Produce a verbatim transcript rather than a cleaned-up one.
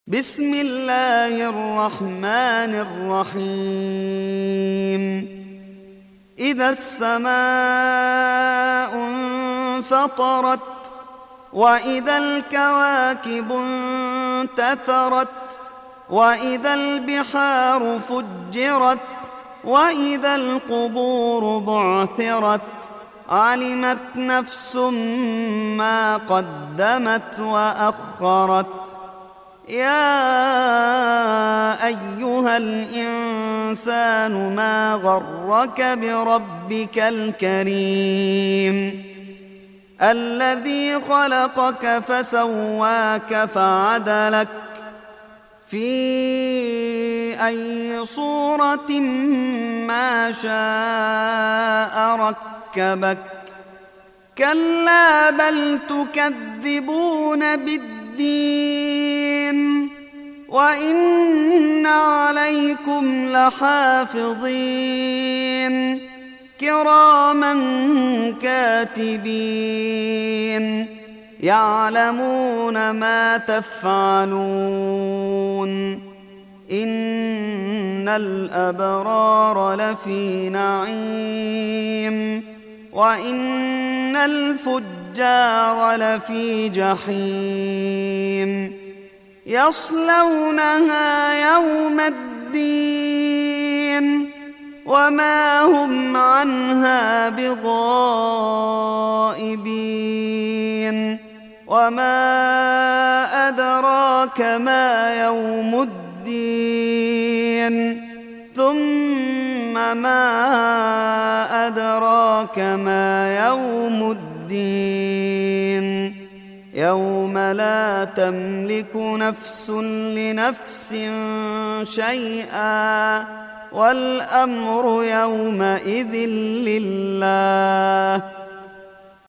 بسم الله الرحمن الرحيم إذا السماء انفطرت وإذا الكواكب انتثرت وإذا البحار فجرت وإذا القبور بعثرت علمت نفس ما قدمت وأخرت يا أيها الإنسان ما غرك بربك الكريم الذي خلقك فسواك فعدلك في أي صورة ما شاء ركبك كلا بل تكذبون بالدين وإن عليكم لحافظين كراما كاتبين يعلمون ما تفعلون إن الأبرار لفي نعيم وإن الفجار لفي جحيم يصلونها يوم الدين وما هم عنها بغائبين وما أدراك ما يوم الدين ثم ما أدراك ما يوم الدين يوم لا تملك نفس لنفس شيئا والأمر يومئذ لله